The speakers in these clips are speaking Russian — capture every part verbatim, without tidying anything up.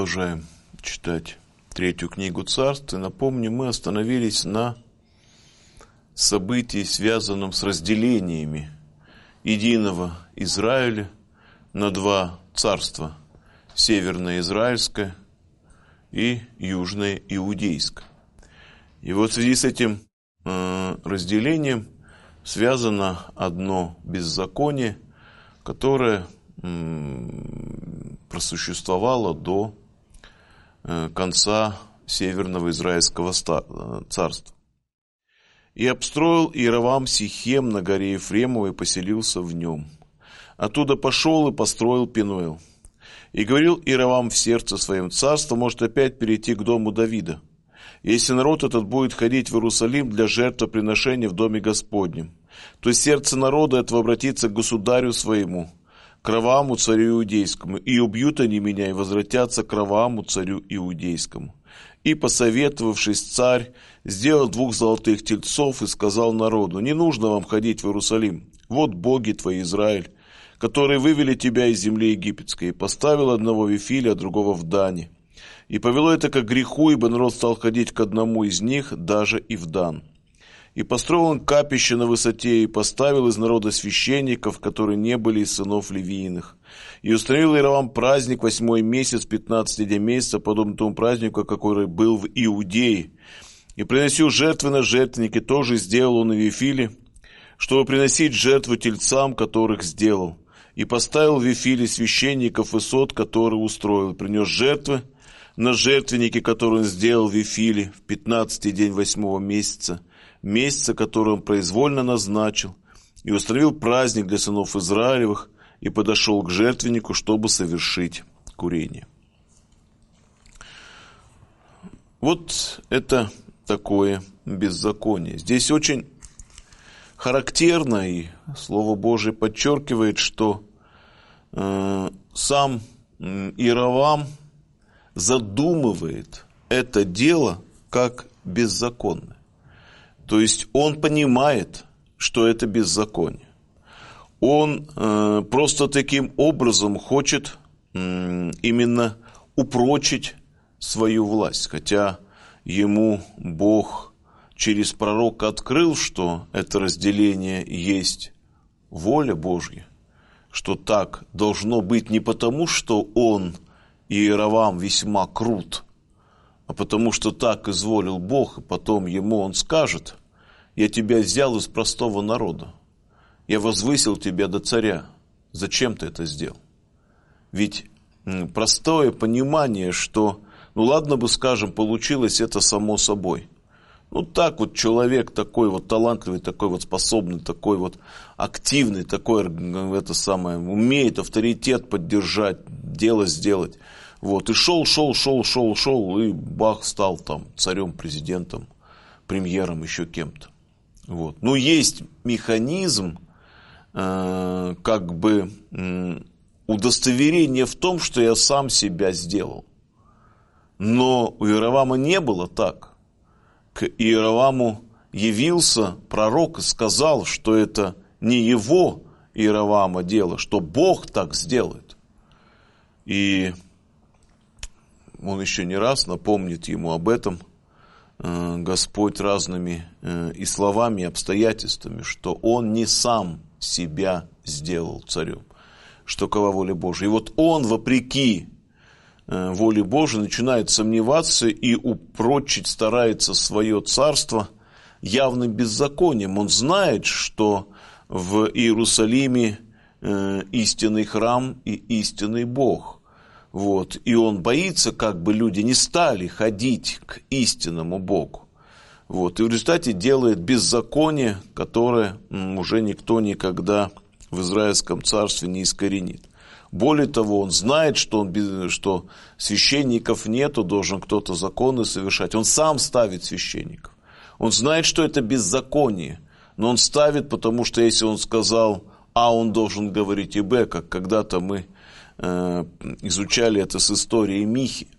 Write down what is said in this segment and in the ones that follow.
Продолжаем читать третью книгу Царств. И напомню, мы остановились на событии, связанном с разделениями единого Израиля на два царства: Северное Израильское и Южное Иудейское. И вот в связи с этим э, разделением связано одно беззаконие, которое просуществовало до конца Северного Израильского царства. «И обстроил Иеровам Сихем на горе Ефремовой и поселился в нем. Оттуда пошел и построил Пенуэл. И говорил Иеровам в сердце своем: царство может опять перейти к дому Давида, если народ этот будет ходить в Иерусалим для жертвоприношения в доме Господнем, то сердце народа этого обратится к государю своему, к Ровоаму царю иудейскому, и убьют они меня, и возвратятся к Ровоаму царю иудейскому. И, посоветовавшись, царь сделал двух золотых тельцов и сказал народу: не нужно вам ходить в Иерусалим, вот боги твои, Израиль, которые вывели тебя из земли египетской, и поставил одного в Вифиле, а другого в Дане. И повело это ко греху, ибо народ стал ходить к одному из них, даже и в Дан. И построил он капище на высоте, и поставил из народа священников, которые не были из сынов Левииных. И установил Иеровам праздник восьмой месяц, пятнадцатый день месяца, подобно тому празднику, который был в Иудее. И приносил жертвы на жертвенники, тоже сделал он и в Вифиле, чтобы приносить жертву тельцам, которых сделал. И поставил в Вифиле священников и сот, которые устроил, принес жертвы на жертвенники, которые он сделал в Вифиле в пятнадцатый день восьмого месяца, месяца, который он произвольно назначил, и установил праздник для сынов Израилевых, и подошел к жертвеннику, чтобы совершить курение. Вот это такое беззаконие. Здесь очень характерно, и Слово Божие подчеркивает, что э, сам Иеровам задумывает это дело как беззаконное. То есть он понимает, что это беззаконие. Он э, просто таким образом хочет э, именно упрочить свою власть. Хотя ему Бог через пророка открыл, что это разделение есть воля Божья, что так должно быть не потому, что он, Иеровам, весьма крут, а потому что так изволил Бог, и потом ему он скажет: я тебя взял из простого народа, я возвысил тебя до царя. Зачем ты это сделал? Ведь простое понимание, что, ну ладно бы, скажем, получилось это само собой. Ну так вот человек такой вот талантливый, такой вот способный, такой вот активный, такой это самое, умеет авторитет поддержать, дело сделать. Вот, и шел, шел, шел, шел, шел, и бах, стал там царем, президентом, премьером, еще кем-то. Вот. Ну, есть механизм, э, как бы, э, удостоверения в том, что я сам себя сделал. Но у Иеровама не было так. К Иероваму явился пророк и сказал, что это не его, Иеровама, дело, что Бог так сделает. И он еще не раз напомнит ему об этом, э, Господь, разными э, и словами, и обстоятельствами, что он не сам себя сделал царем, что такова воля Божия. И вот он, вопреки э, воле Божией, начинает сомневаться и упрочить старается свое царство явным беззаконием. Он знает, что в Иерусалиме э, истинный храм и истинный Бог. Вот. И он боится, как бы люди не стали ходить к истинному Богу. Вот. И в результате делает беззаконие, которое уже никто никогда в Израильском царстве не искоренит. Более того, он знает, что, он, что священников нету, должен кто-то законы совершать. Он сам ставит священников. Он знает, что это беззаконие, но он ставит, потому что если он сказал А, он должен говорить и Б, как когда-то мы изучали это с историей Михи.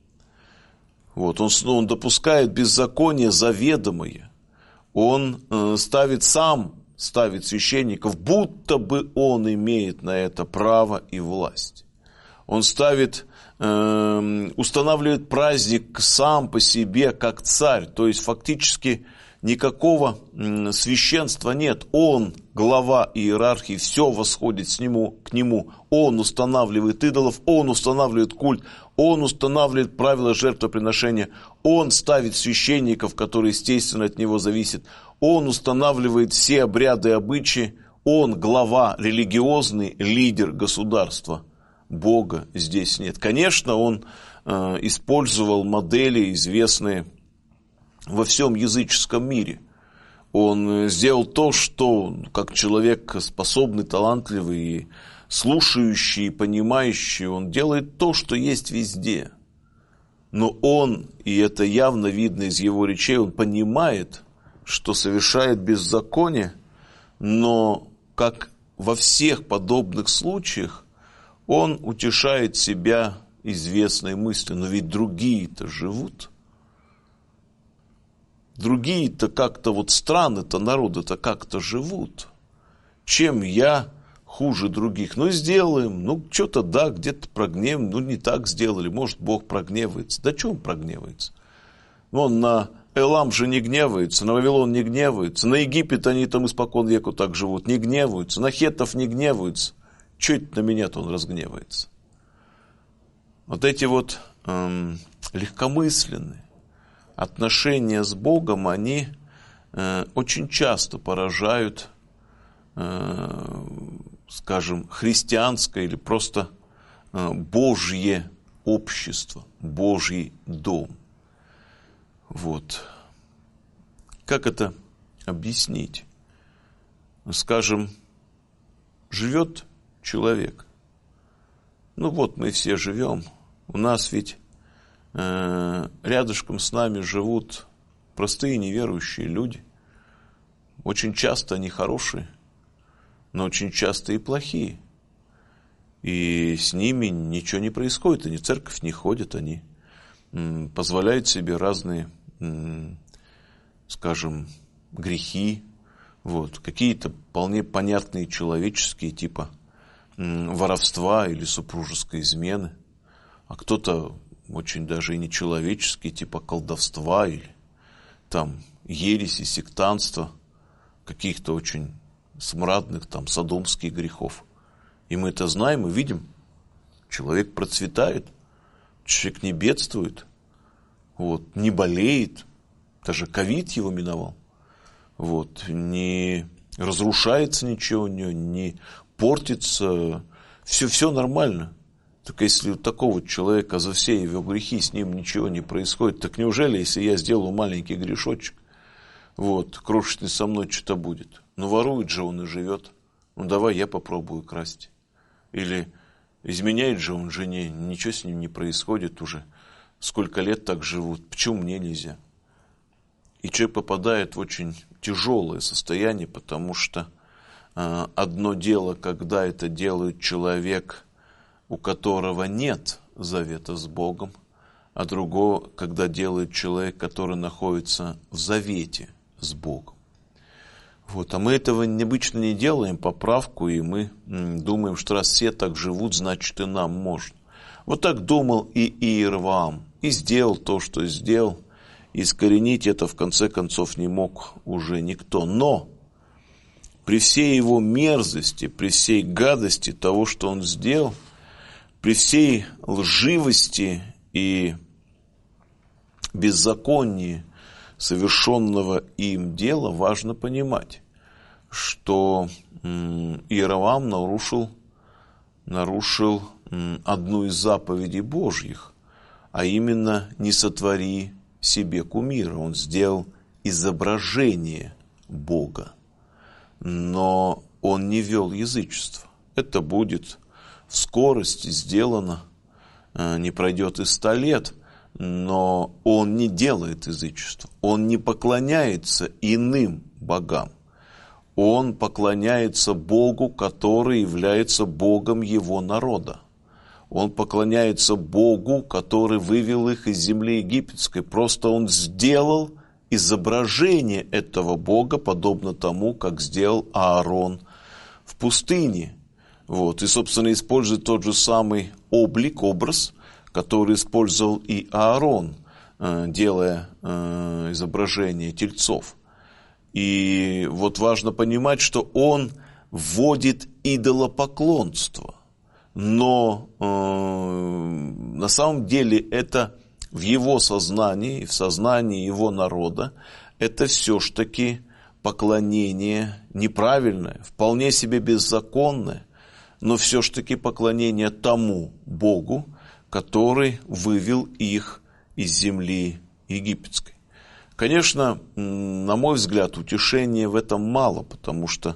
Вот, он, он допускает беззаконие заведомое. Он э, ставит сам, ставит священников, будто бы он имеет на это право и власть. Он ставит, э, устанавливает праздник сам по себе, как царь. То есть фактически никакого священства нет. Он, глава иерархии, все восходит с нему, к нему. Он устанавливает идолов, он устанавливает культ, он устанавливает правила жертвоприношения, он ставит священников, которые, естественно, от него зависят, он устанавливает все обряды и обычаи, он глава, религиозный лидер государства. Бога здесь нет. Конечно, он э, использовал модели, известные во всем языческом мире. Он сделал то, что как человек способный, талантливый, и слушающий, и понимающий, он делает то, что есть везде. Но он, и это явно видно из его речей, он понимает, что совершает беззаконие, но, как во всех подобных случаях, он утешает себя известной мыслью, но ведь другие-то живут. Другие-то как-то, вот страны-то, народы-то как-то живут. Чем я хуже других? Ну, сделаем, ну, что-то, да, где-то прогневаем, ну, не так сделали, может, Бог прогневается. Да что он прогневается? Он на Элам же не гневается, на Вавилон не гневается, на Египет они там испокон веку так живут, не гневаются, на хеттов не гневаются. Что это на меня-то он разгневается? Вот эти вот эм, легкомысленные отношения с Богом, они э, очень часто поражают, э, скажем, христианское или просто э, Божье общество, Божий дом. Вот. Как это объяснить? Скажем, живет человек. Ну вот мы все живем. У нас ведь э, рядышком с нами живут простые неверующие люди. Очень часто они хорошие, но очень часто и плохие. И с ними ничего не происходит. Они в церковь не ходят, они м, позволяют себе разные, м, скажем, грехи. Вот, какие-то вполне понятные человеческие, типа воровства или супружеской измены, а кто-то очень даже и нечеловеческий, типа колдовства или там ереси, сектантства, каких-то очень смрадных там содомских грехов. И мы это знаем и видим. Человек процветает, человек не бедствует, вот, не болеет, даже ковид его миновал, вот, не разрушается ничего у него, не портится, все, все нормально. Только если у такого человека за все его грехи с ним ничего не происходит, так неужели, если я сделаю маленький грешочек, вот, крошечный со мной что-то будет? Ну, ворует же он и живет. Ну, давай я попробую красть. Или изменяет же он жене, ничего с ним не происходит уже. Сколько лет так живут, почему мне нельзя? И человек попадает в очень тяжелое состояние, потому что одно дело, когда это делает человек, у которого нет завета с Богом, а другое, когда делает человек, который находится в завете с Богом. Вот. А мы этого обычно не делаем, поправку, и мы думаем, что раз все так живут, значит и нам можно. Вот так думал и Иеровоам, и сделал то, что сделал, и искоренить это в конце концов не мог уже никто. Но при всей его мерзости, при всей гадости того, что он сделал, при всей лживости и беззаконии совершенного им дела, важно понимать, что Иеровоам нарушил, нарушил одну из заповедей Божьих, а именно «не сотвори себе кумира». Он сделал изображение Бога. Но он не вел язычество. Это будет в скорости сделано, не пройдет и ста лет, но он не делает язычество. Он не поклоняется иным богам. Он поклоняется Богу, который является Богом его народа. Он поклоняется Богу, который вывел их из земли египетской. Просто он сделал изображение этого Бога, подобно тому, как сделал Аарон в пустыне. Вот. И, собственно, использует тот же самый облик, образ, который использовал и Аарон, делая изображение тельцов. И вот важно понимать, что он вводит идолопоклонство. Но э, на самом деле это в его сознании, в сознании его народа, это все-таки поклонение неправильное, вполне себе беззаконное, но все-таки поклонение тому Богу, который вывел их из земли египетской. Конечно, на мой взгляд, утешения в этом мало, потому что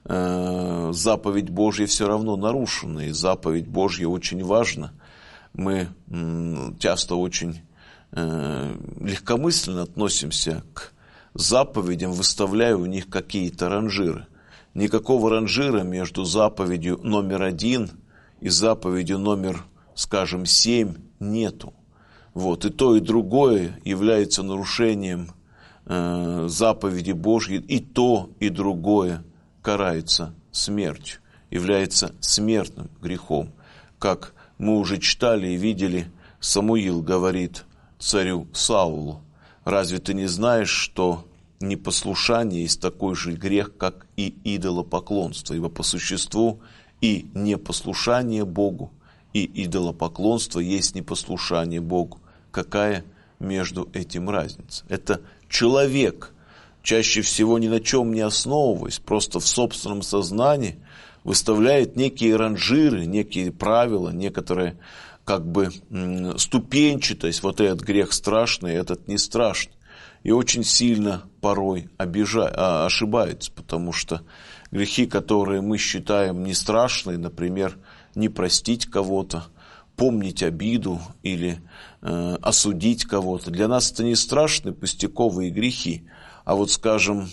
э, заповедь Божья все равно нарушена, и заповедь Божья очень важна. Мы э, часто очень э, легкомысленно относимся к заповедям, выставляя у них какие-то ранжиры. Никакого ранжира между заповедью номер один и заповедью номер, скажем, семь нету. Вот, и то, и другое является нарушением э, заповеди Божьей, и то, и другое карается смертью, является смертным грехом. Как мы уже читали и видели, Самуил говорит царю Саулу: разве ты не знаешь, что непослушание есть такой же грех, как и идолопоклонство? Ибо по существу и непослушание Богу, и идолопоклонство есть непослушание Богу. Какая между этим разница? Это человек, чаще всего ни на чем не основываясь, просто в собственном сознании выставляет некие ранжиры, некие правила, некоторые как бы ступенчатость. Вот этот грех страшный, этот не страшный. И очень сильно порой обижает, а, ошибается, потому что грехи, которые мы считаем не страшные, например, не простить кого-то, помнить обиду или э, осудить кого-то, для нас это не страшные пустяковые грехи. А вот, скажем,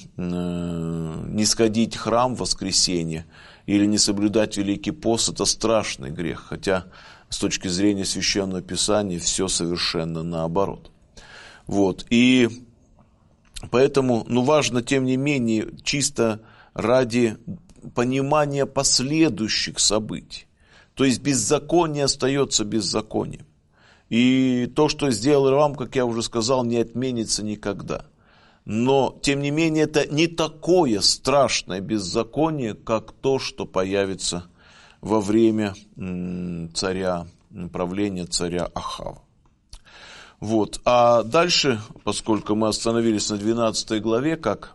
э, не сходить в храм в воскресенье или не соблюдать Великий пост – это страшный грех, хотя с точки зрения Священного Писания все совершенно наоборот. Вот. И поэтому, ну, важно, тем не менее, чисто ради понимания последующих событий. То есть беззаконие остается беззаконием. И то, что сделал Иеровоам, как я уже сказал, не отменится никогда. Но, тем не менее, это не такое страшное беззаконие, как то, что появится во время царя, правления царя Ахава. Вот. А дальше, поскольку мы остановились на двенадцатой главе, как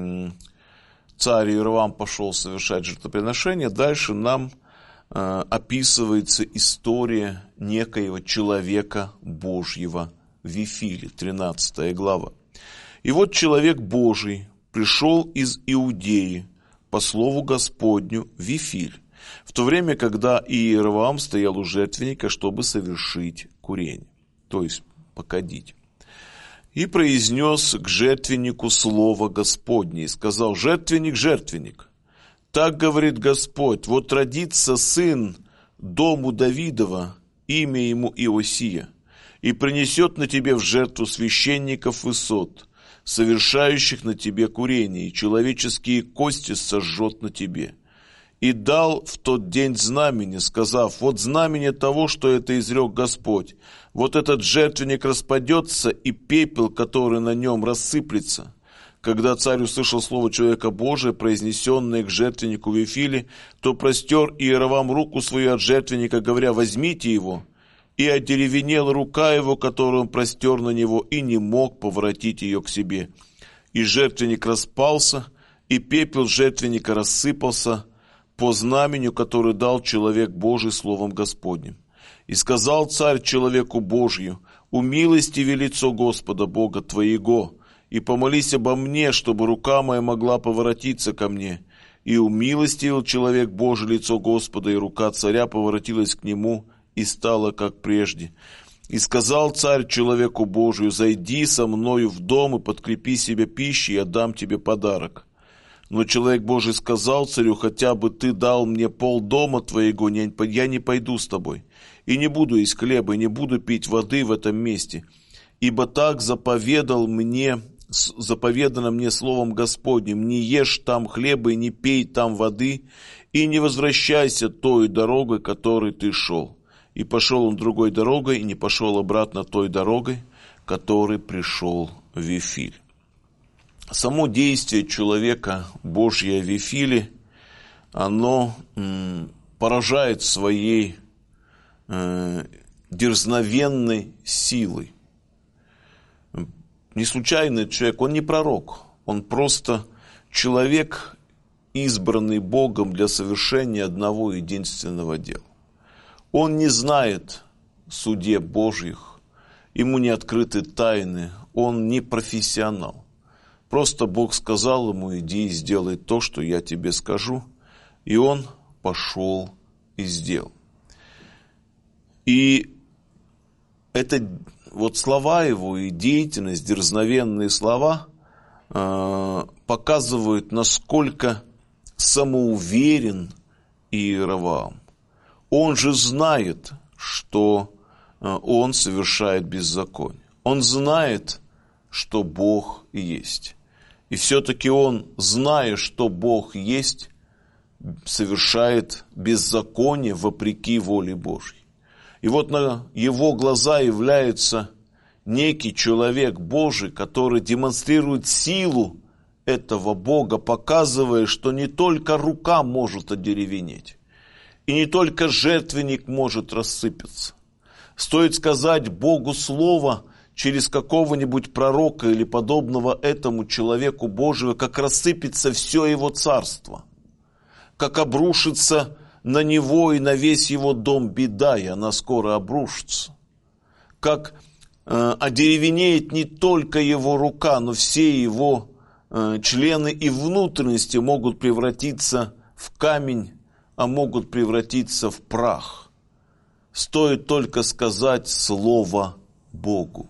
царь Иеровоам пошел совершать жертвоприношение, дальше нам описывается история некоего человека Божьего в Вифиле, тринадцатая глава. И вот человек Божий пришел из Иудеи по слову Господню в Вифиль, в то время, когда Иеровоам стоял у жертвенника, чтобы совершить курение, то есть покадить. И произнес к жертвеннику слово Господне, и сказал: жертвенник, жертвенник, так говорит Господь, вот родится сын дому Давидова, имя ему Иосия, и принесет на тебе в жертву священников высот, совершающих на тебе курение, и человеческие кости сожжет на тебе. И дал в тот день знамение, сказав: вот знамение того, что это изрек Господь. Вот этот жертвенник распадется, и пепел, который на нем, рассыплется. Когда царь услышал слово человека Божия, произнесенное к жертвеннику в Вифиле, то простер Иеровоам руку свою от жертвенника, говоря: возьмите его. И одеревенела рука его, которую он простер на него, и не мог поворотить ее к себе. И жертвенник распался, и пепел жертвенника рассыпался по знамению, которое дал человек Божий словом Господним. И сказал царь человеку Божию: умилостиви лицо Господа Бога твоего, и помолись обо мне, чтобы рука моя могла поворотиться ко мне. И умилостивил человек Божий лицо Господа, и рука царя поворотилась к нему, и стала как прежде. И сказал царь человеку Божию: зайди со мною в дом и подкрепи себя пищей, и отдам тебе подарок. Но человек Божий сказал царю: хотя бы ты дал мне полдома твоего, я не пойду с тобой, и не буду есть хлеба, и не буду пить воды в этом месте, ибо так заповедал мне заповедано мне словом Господним, не ешь там хлеба и не пей там воды, и не возвращайся той дорогой, которой ты шел. И пошел он другой дорогой, и не пошел обратно той дорогой, которой пришел в Вифиль. Само действие человека Божье в Вифиле, оно м, поражает своей э, дерзновенной силой. Не случайный человек, он не пророк, он просто человек, избранный Богом для совершения одного единственного дела. Он не знает судеб Божьих, ему не открыты тайны, он не профессионал. Просто Бог сказал ему: иди и сделай то, что я тебе скажу. И он пошел и сделал. И это вот слова его и деятельность, дерзновенные слова э, показывают, насколько самоуверен Иеровоам. Он же знает, что э, он совершает беззаконие. Он знает, что Бог есть. И все-таки он, зная, что Бог есть, совершает беззаконие вопреки воле Божьей. И вот на его глаза является некий человек Божий, который демонстрирует силу этого Бога, показывая, что не только рука может одеревенеть, и не только жертвенник может рассыпаться. Стоит сказать Богу слово через какого-нибудь пророка или подобного этому человеку Божьего, как рассыпется все его царство, как обрушится на него и на весь его дом беда, и она скоро обрушится. Как э, одеревенеет не только его рука, но все его э, члены и внутренности могут превратиться в камень, а могут превратиться в прах. Стоит только сказать слово Богу.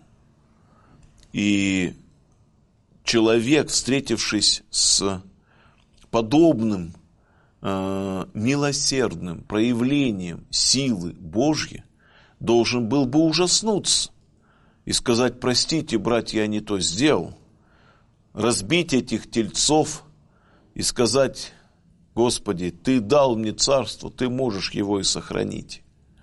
И человек, встретившись с подобным милосердным проявлением силы Божьей, должен был бы ужаснуться и сказать: простите, братья, я не то сделал, разбить этих тельцов и сказать: Господи, Ты дал мне царство, Ты можешь его и сохранить.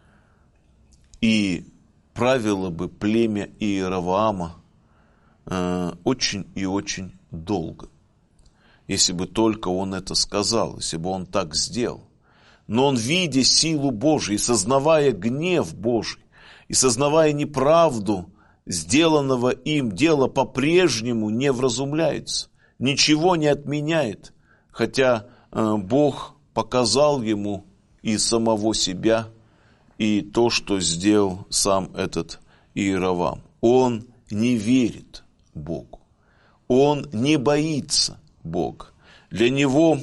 И правило бы племя Иеровоама э, очень и очень долго. Если бы только он это сказал, если бы он так сделал. Но он, видя силу Божию, и сознавая гнев Божий, и сознавая неправду сделанного им дела, по-прежнему не вразумляется, ничего не отменяет, хотя э, Бог показал ему и самого себя, и то, что сделал сам этот Иеровоам. Он не верит Богу, он не боится Бог. Для него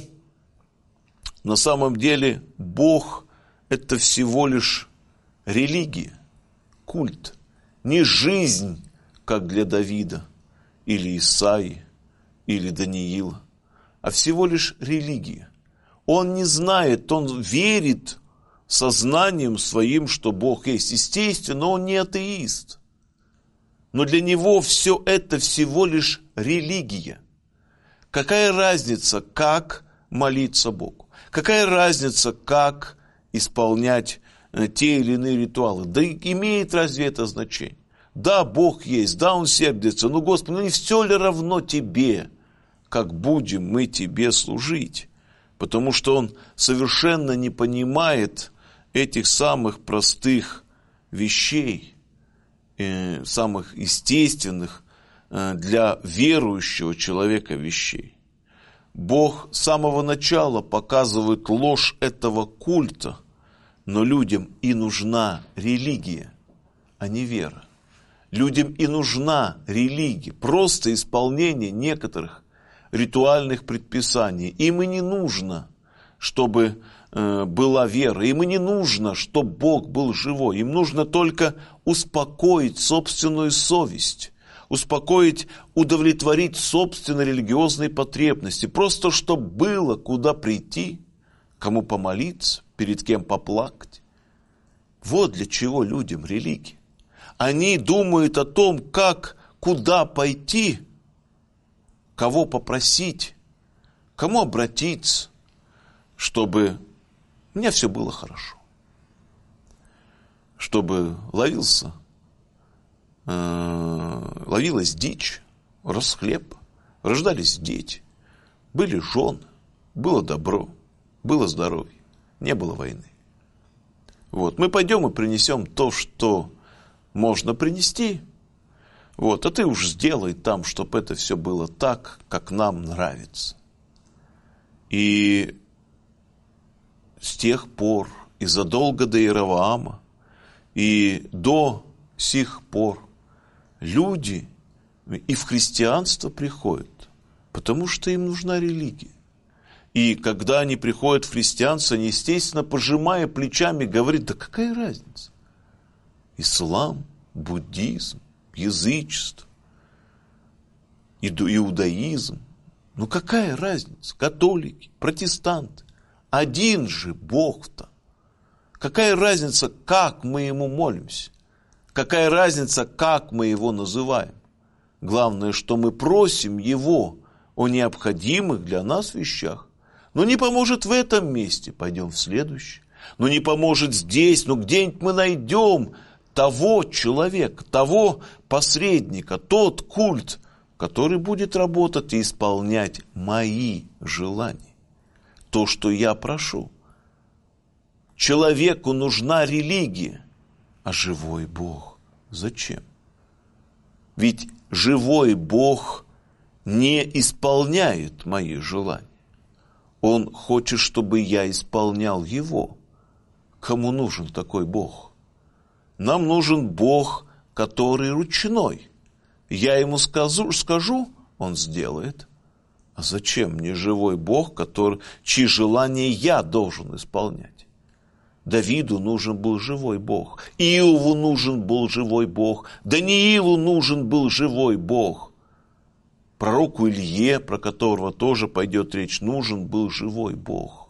на самом деле Бог – это всего лишь религия, культ, не жизнь, как для Давида или Исаии или Даниила, а всего лишь религия. Он не знает, он верит сознанием своим, что Бог есть. Естественно, он не атеист, но для него все это всего лишь религия. Какая разница, как молиться Богу? Какая разница, как исполнять те или иные ритуалы? Да имеет разве это значение? Да, Бог есть, да, Он сердится, но, Господи, ну не все ли равно Тебе, как будем мы Тебе служить? Потому что он совершенно не понимает этих самых простых вещей, э, самых естественных, для верующего человека вещей. Бог с самого начала показывает ложь этого культа, но людям и нужна религия, а не вера. Людям и нужна религия, просто исполнение некоторых ритуальных предписаний. Им и не нужно, чтобы э, была вера, им и не нужно, чтобы Бог был живой. Им нужно только успокоить собственную совесть, успокоить, удовлетворить собственные религиозные потребности. Просто чтобы было куда прийти, кому помолиться, перед кем поплакать. Вот для чего людям религия. Они думают о том, как, куда пойти, кого попросить, кому обратиться, чтобы у меня все было хорошо. Чтобы ловился, э, ловилась дичь, рос хлеб, рождались дети, были жены, было добро, было здоровье, не было войны. Вот. Мы пойдем и принесем то, что можно принести. Вот. А ты уж сделай там, чтобы это все было так, как нам нравится. И с тех пор, и задолго до Иераваама, и до сих пор люди и в христианство приходят, потому что им нужна религия. И когда они приходят в христианство, они, естественно, пожимая плечами, говорят: да какая разница? Ислам, буддизм, язычество, иудаизм. Ну какая разница? Католики, протестанты. Один же Бог-то. Какая разница, как мы Ему молимся? Какая разница, как мы Его называем? Главное, что мы просим Его о необходимых для нас вещах. Но не поможет в этом месте, пойдем в следующий. Но не поможет здесь, но где-нибудь мы найдем того человека, того посредника, тот культ, который будет работать и исполнять мои желания. То, что я прошу. Человеку нужна религия, а живой Бог зачем? Ведь живой Бог не исполняет мои желания. Он хочет, чтобы я исполнял Его. Кому нужен такой Бог? Нам нужен Бог, который ручной. Я Ему скажу, скажу, Он сделает. А зачем мне живой Бог, который, чьи желания я должен исполнять? Давиду нужен был живой Бог. Иову нужен был живой Бог. Даниилу нужен был живой Бог. Пророку Илье, про которого тоже пойдет речь, нужен был живой Бог.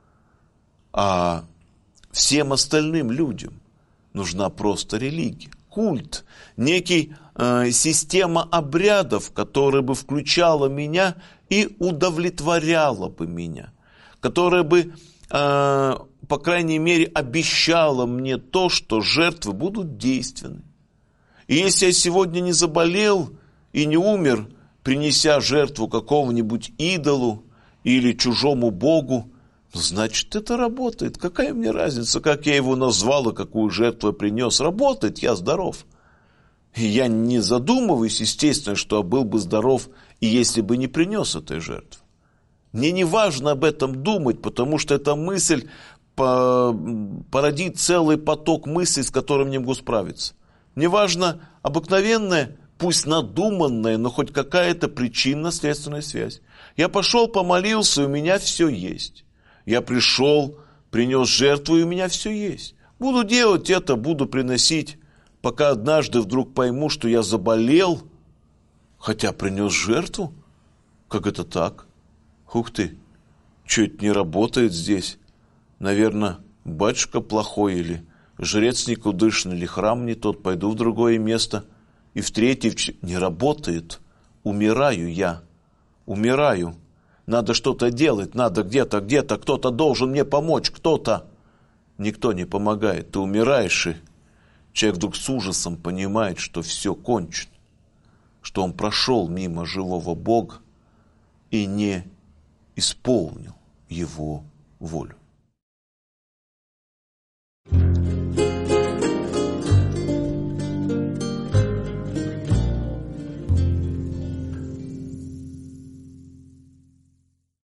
А всем остальным людям нужна просто религия, культ, некий э, система обрядов, которая бы включала меня и удовлетворяла бы меня, которая бы, э, по крайней мере, обещала мне то, что жертвы будут действенны. И если я сегодня не заболел и не умер, принеся жертву какому-нибудь идолу или чужому богу, значит, это работает. Какая мне разница, как я его назвал и какую жертву я принес? Работает, я здоров. И я не задумываюсь, естественно, что я был бы здоров, и если бы не принес этой жертвы. Мне не важно об этом думать, потому что эта мысль породит целый поток мыслей, с которым не могу справиться. Мне важно обыкновенное, пусть надуманная, но хоть какая-то причинно-следственная связь. Я пошел, помолился, и у меня все есть. Я пришел, принес жертву, и у меня все есть. Буду делать это, буду приносить, пока однажды вдруг пойму, что я заболел, хотя принес жертву. Как это так? Ух ты, что это не работает здесь? Наверное, батюшка плохой, или жрец никудышный, или храм не тот, пойду в другое место. И в третий, в ч... не работает. Умираю я. Умираю. Надо что-то делать, надо где-то, где-то, кто-то должен мне помочь, кто-то. Никто не помогает, ты умираешь, и человек вдруг с ужасом понимает, что все кончено, что он прошел мимо живого Бога и не исполнил Его волю.